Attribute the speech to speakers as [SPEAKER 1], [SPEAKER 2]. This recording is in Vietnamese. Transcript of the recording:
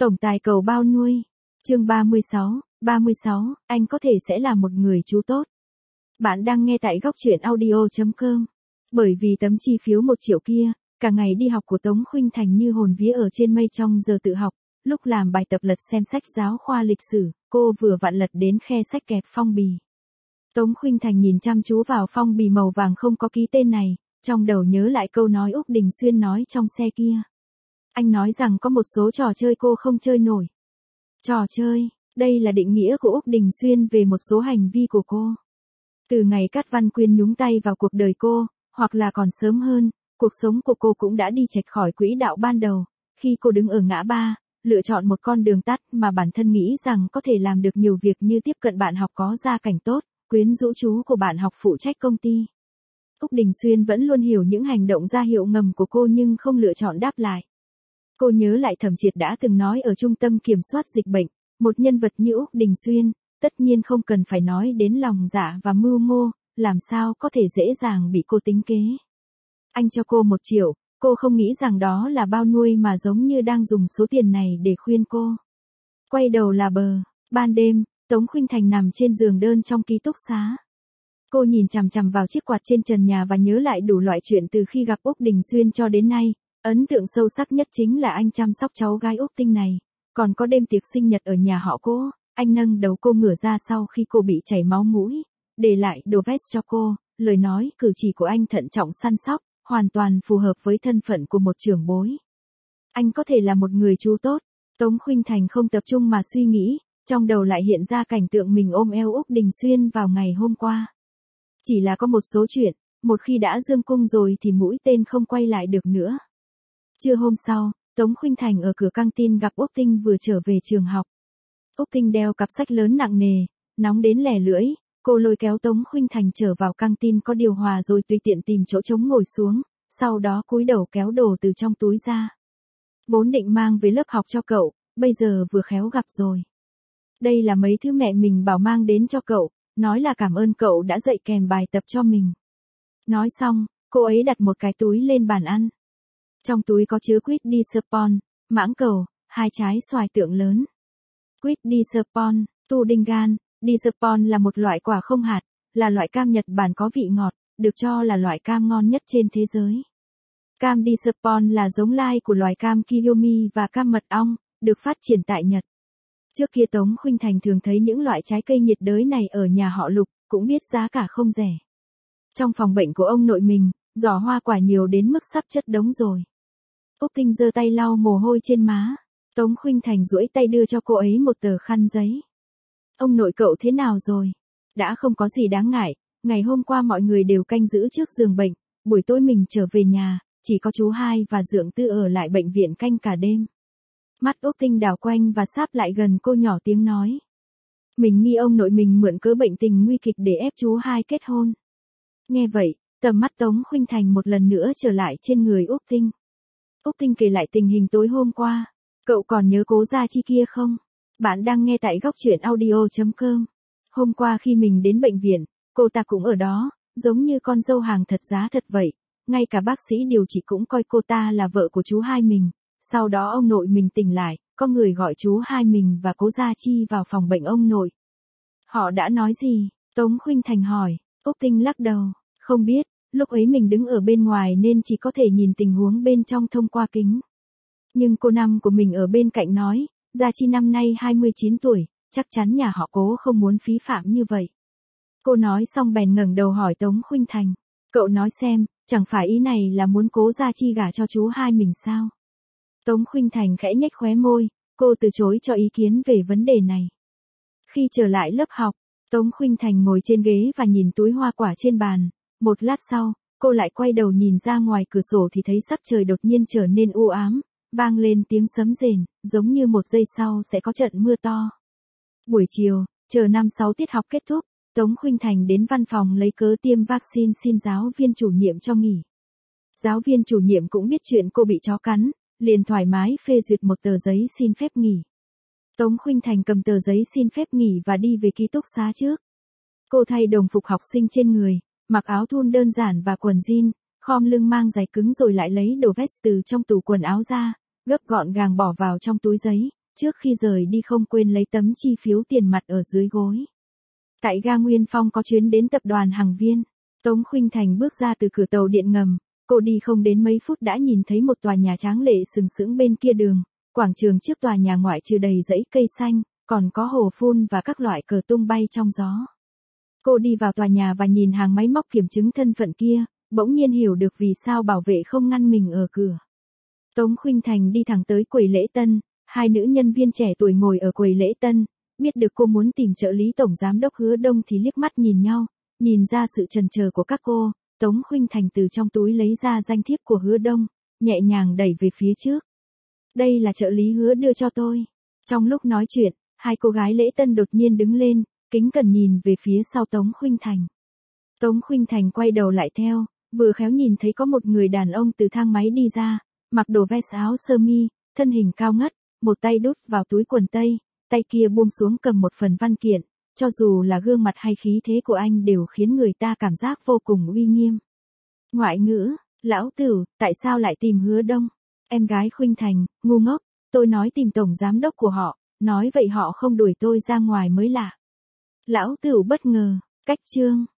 [SPEAKER 1] Tổng tài cầu bao nuôi. Chương 36, anh có thể sẽ là một người chú tốt. Bạn đang nghe tại góc truyện audio.com. Bởi vì tấm chi phiếu 1 triệu kia, cả ngày đi học của Tống Khuynh Thành như hồn vía ở trên mây trong giờ tự học. Lúc làm bài tập lật xem sách giáo khoa lịch sử, cô vừa vặn lật đến khe sách kẹp phong bì. Tống Khuynh Thành nhìn chăm chú vào phong bì màu vàng không có ký tên này, trong đầu nhớ lại câu nói Úc Đình Xuyên nói trong xe kia. Anh nói rằng có một số trò chơi cô không chơi nổi. Trò chơi, đây là định nghĩa của Úc Đình Xuyên về một số hành vi của cô. Từ ngày Cát Văn Quyên nhúng tay vào cuộc đời cô, hoặc là còn sớm hơn, cuộc sống của cô cũng đã đi chệch khỏi quỹ đạo ban đầu, khi cô đứng ở ngã ba, lựa chọn một con đường tắt mà bản thân nghĩ rằng có thể làm được nhiều việc như tiếp cận bạn học có gia cảnh tốt, quyến rũ chú của bạn học phụ trách công ty. Úc Đình Xuyên vẫn luôn hiểu những hành động ra hiệu ngầm của cô nhưng không lựa chọn đáp lại. Cô nhớ lại Thẩm Triệt đã từng nói ở trung tâm kiểm soát dịch bệnh, một nhân vật như Úc Đình Xuyên, tất nhiên không cần phải nói đến lòng dạ và mưu mô, làm sao có thể dễ dàng bị cô tính kế. Anh cho cô 1 triệu, cô không nghĩ rằng đó là bao nuôi mà giống như đang dùng số tiền này để khuyên cô. Quay đầu là bờ, ban đêm, Tống Khuynh Thành nằm trên giường đơn trong ký túc xá. Cô nhìn chằm chằm vào chiếc quạt trên trần nhà và nhớ lại đủ loại chuyện từ khi gặp Úc Đình Xuyên cho đến nay. Ấn tượng sâu sắc nhất chính là anh chăm sóc cháu gái Úc Tinh này. Còn có đêm tiệc sinh nhật ở nhà họ cô, anh nâng đầu cô ngửa ra sau khi cô bị chảy máu mũi, để lại đồ vest cho cô, lời nói cử chỉ của anh thận trọng săn sóc, hoàn toàn phù hợp với thân phận của một trưởng bối. Anh có thể là một người chú tốt. Tống Khuynh Thành không tập trung mà suy nghĩ, trong đầu lại hiện ra cảnh tượng mình ôm eo Úc Đình Xuyên vào ngày hôm qua. Chỉ là có một số chuyện, một khi đã dương cung rồi thì mũi tên không quay lại được nữa. Trưa hôm sau, Tống Khuynh Thành ở cửa căng tin gặp Úc Tinh vừa trở về trường học. Úc Tinh đeo cặp sách lớn nặng nề, nóng đến lè lưỡi, cô lôi kéo Tống Khuynh Thành trở vào căng tin có điều hòa rồi tùy tiện tìm chỗ trống ngồi xuống, sau đó cúi đầu kéo đồ từ trong túi ra. Vốn định mang về lớp học cho cậu, bây giờ vừa khéo gặp rồi. Đây là mấy thứ mẹ mình bảo mang đến cho cậu, nói là cảm ơn cậu đã dạy kèm bài tập cho mình. Nói xong, cô ấy đặt một cái túi lên bàn ăn. Trong túi có chứa quýt đi Serpon, mãng cầu, 2 trái xoài tượng lớn. Quýt đi Serpon, tu đinh gan, đi Serpon là một loại quả không hạt, là loại cam Nhật Bản có vị ngọt, được cho là loại cam ngon nhất trên thế giới. Cam đi Serpon là giống lai của loài cam Kiyomi và cam mật ong, được phát triển tại Nhật. Trước kia Tống Khuynh Thành thường thấy những loại trái cây nhiệt đới này ở nhà họ Lục, cũng biết giá cả không rẻ. Trong phòng bệnh của ông nội mình, giỏ hoa quả nhiều đến mức sắp chất đống rồi. Úc Tinh giơ tay lau mồ hôi trên má. Tống Khuynh Thành duỗi tay đưa cho cô ấy một tờ khăn giấy. Ông nội cậu thế nào rồi? Đã không có gì đáng ngại, ngày hôm qua mọi người đều canh giữ trước giường bệnh, buổi tối mình trở về nhà, chỉ có chú Hai và Dượng Tư ở lại bệnh viện canh cả đêm. Mắt Úc Tinh đảo quanh và sáp lại gần cô nhỏ tiếng nói. Mình nghi ông nội mình mượn cớ bệnh tình nguy kịch để ép chú Hai kết hôn. Nghe vậy, tầm mắt Tống Khuynh Thành một lần nữa trở lại trên người Úc Tinh. Úc Tinh kể lại tình hình tối hôm qua. Cậu còn nhớ Cố Gia Chi kia không? Bạn đang nghe tại góc truyện audio.com. Hôm qua khi mình đến bệnh viện, cô ta cũng ở đó, giống như con dâu hàng thật giá thật vậy. Ngay cả bác sĩ điều trị cũng coi cô ta là vợ của chú Hai mình. Sau đó ông nội mình tỉnh lại, có người gọi chú Hai mình và Cố Gia Chi vào phòng bệnh ông nội. Họ đã nói gì? Tống Khuynh Thành hỏi. Úc Tinh lắc đầu. Không biết, lúc ấy mình đứng ở bên ngoài nên chỉ có thể nhìn tình huống bên trong thông qua kính. Nhưng cô Năm của mình ở bên cạnh nói, Gia Chi năm nay 29 tuổi, chắc chắn nhà họ Cố không muốn phí phạm như vậy. Cô nói xong bèn ngẩng đầu hỏi Tống Khuynh Thành. Cậu nói xem, chẳng phải ý này là muốn Cố Gia Chi gả cho chú Hai mình sao? Tống Khuynh Thành khẽ nhếch khóe môi, cô từ chối cho ý kiến về vấn đề này. Khi trở lại lớp học, Tống Khuynh Thành ngồi trên ghế và nhìn túi hoa quả trên bàn. Một lát sau, cô lại quay đầu nhìn ra ngoài cửa sổ thì thấy sắc trời đột nhiên trở nên u ám, vang lên tiếng sấm rền, giống như một giây sau sẽ có trận mưa to. Buổi chiều, chờ 5-6 tiết học kết thúc, Tống Khuynh Thành đến văn phòng lấy cớ tiêm vaccine xin giáo viên chủ nhiệm cho nghỉ. Giáo viên chủ nhiệm cũng biết chuyện cô bị chó cắn, liền thoải mái phê duyệt một tờ giấy xin phép nghỉ. Tống Khuynh Thành cầm tờ giấy xin phép nghỉ và đi về ký túc xá trước. Cô thay đồng phục học sinh trên người, mặc áo thun đơn giản và quần jean, khom lưng mang giày cứng rồi lại lấy đồ vest từ trong tủ quần áo ra, gấp gọn gàng bỏ vào trong túi giấy, trước khi rời đi không quên lấy tấm chi phiếu tiền mặt ở dưới gối. Tại ga Nguyên Phong có chuyến đến tập đoàn Hằng Viên. Tống Khuynh Thành bước ra từ cửa tàu điện ngầm, cô đi không đến mấy phút đã nhìn thấy một tòa nhà tráng lệ sừng sững bên kia đường. Quảng trường trước tòa nhà ngoại trừ đầy dãy cây xanh, còn có hồ phun và các loại cờ tung bay trong gió. Cô đi vào tòa nhà và nhìn hàng máy móc kiểm chứng thân phận kia, bỗng nhiên hiểu được vì sao bảo vệ không ngăn mình ở cửa. Tống Khuynh Thành đi thẳng tới quầy lễ tân, hai nữ nhân viên trẻ tuổi ngồi ở quầy lễ tân, biết được cô muốn tìm trợ lý tổng giám đốc Hứa Đông thì liếc mắt nhìn nhau, nhìn ra sự chần chờ của các cô, Tống Khuynh Thành từ trong túi lấy ra danh thiếp của Hứa Đông, nhẹ nhàng đẩy về phía trước. Đây là trợ lý Hứa đưa cho tôi. Trong lúc nói chuyện, hai cô gái lễ tân đột nhiên đứng lên, kính cẩn nhìn về phía sau Tống Khuynh Thành. Tống Khuynh Thành quay đầu lại theo, vừa khéo nhìn thấy có một người đàn ông từ thang máy đi ra, mặc đồ vest áo sơ mi, thân hình cao ngất, một tay đút vào túi quần tây, tay kia buông xuống cầm một phần văn kiện, cho dù là gương mặt hay khí thế của anh đều khiến người ta cảm giác vô cùng uy nghiêm. Ngoại ngữ, lão tử, tại sao lại tìm Hứa Đông? Em gái Khuynh Thành, ngu ngốc, tôi nói tìm tổng giám đốc của họ, nói vậy họ không đuổi tôi ra ngoài mới lạ. Lão tử bất ngờ, cách chương.